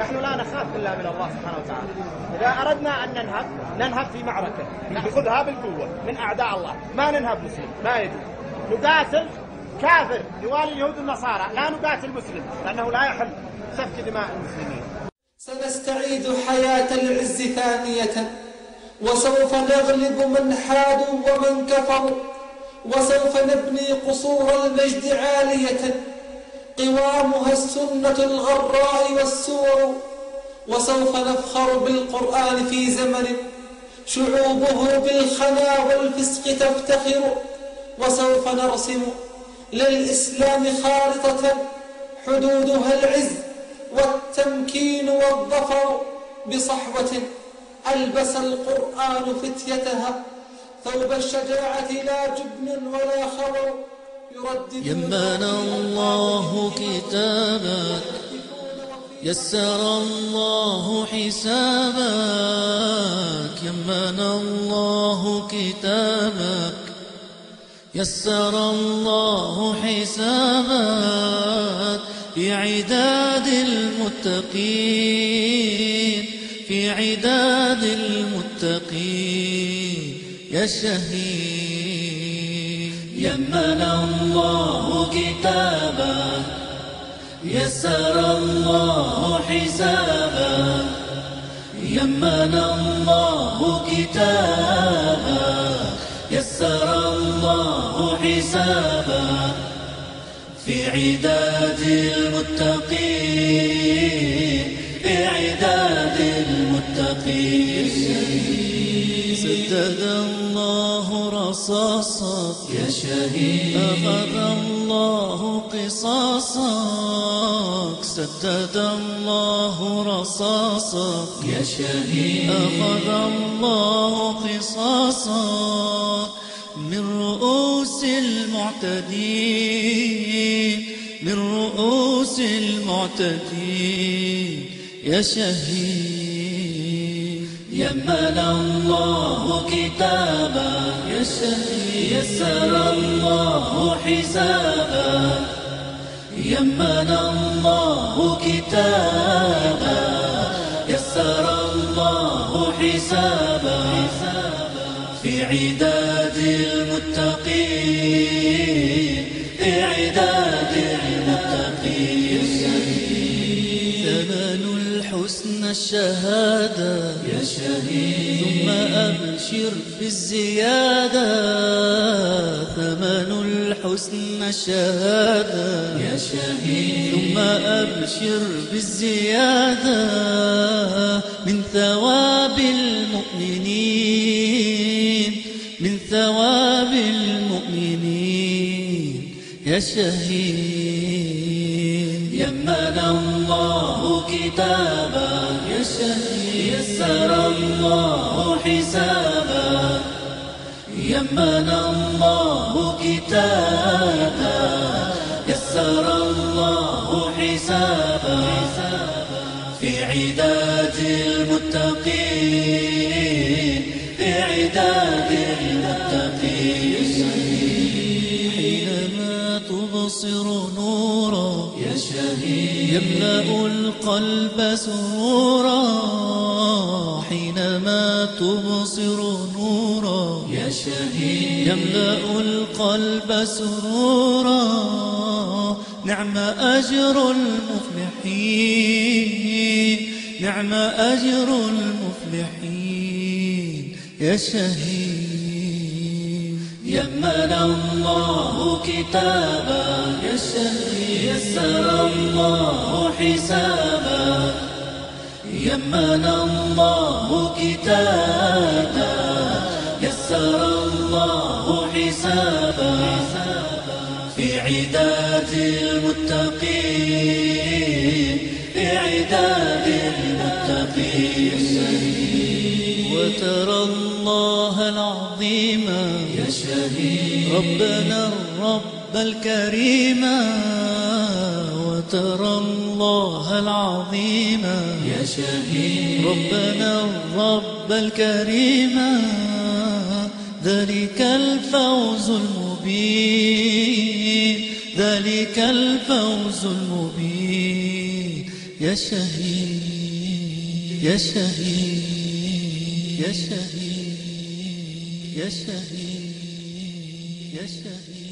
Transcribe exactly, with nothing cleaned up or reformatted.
نحن لا نخاف إلا من الله سبحانه وتعالى. إذا أردنا أن ننهب ننهب في معركة نأخذها بالقوة من أعداء الله، ما ننهب مسلم، ما يجوز. نقاتل كافر يوالي اليهود والنصارى، لا نقاتل مسلم لأنه لا يحل سفك دماء المسلمين. سنستعيد حياة العز ثانية، وسوف نغلب من حادوا ومن كفروا، وسوف نبني قصور المجد عالية قوامها السنة الغراء والسور، وسوف نفخر بالقرآن في زمن شعوبه بالخنا والفسق تفتخر، وسوف نرسم للإسلام خارطة حدودها العز والتمكين والظفر، بصحوة ألبس القرآن فتيتها ثوب الشجاعة لا جبن ولا خور، يمن الله كتابك، يسر الله حسابك، يمن الله كتابك، يسر الله حسابك، في عداد المتقين، في عداد المتقين يا شهيد. يمن الله كتابك، يسر الله حسابك، يمن الله كتابك، يسر الله حسابك، في عداد المتقين، في عداد المتقين. سدد الله رصاصك يا شهيد، أخذ الله قصاصك، سدد الله رصاصك يا شهيد، أخذ الله قصاصك، من رؤوس المعتدين، من رؤوس المعتدين يا شهيد. يمن الله كتابك يا شهيد، يسر الله حسابك، يمن الله كتابك، يسر الله حسابك، في عداد المتقين، في عداد المتقين. ثمن الحسن الشهادة يا شهيد، ثم أبشر بالزيادة، ثمن الحسن الشهادة يا شهيد، ثم أبشر بالزيادة، من ثواب المؤمنين، من ثواب المؤمنين يا شهيد. يمن الله كتابك يا شهيد، يسر الله حسابك، يمن الله كتابك، يسر الله حسابك، في عداد المتقين، في عداد المتقين. حينما تبصر نورا يا شهيد، يملأ القلب سرورا، حينما تبصر نورا يا شهيد، يملأ القلب سرورا، نعم أجر المفلحين، نعم أجر المفلحين يا شهيد. يمن الله كتابك يا شهيد، يسر الله حسابك، يمن الله كتابك، يسر الله حسابك، في عداد المتقين، في عداد المتقين. وترى الله العظيم يا شهيد، ربنا الرب الكريم، وترى الله العظيم يا شهيد، ربنا الرب الكريم، ذلك الفوز المبين، ذلك الفوز المبين يا شهيد يا شهيد يا شهيد يا شهيد يا شهيد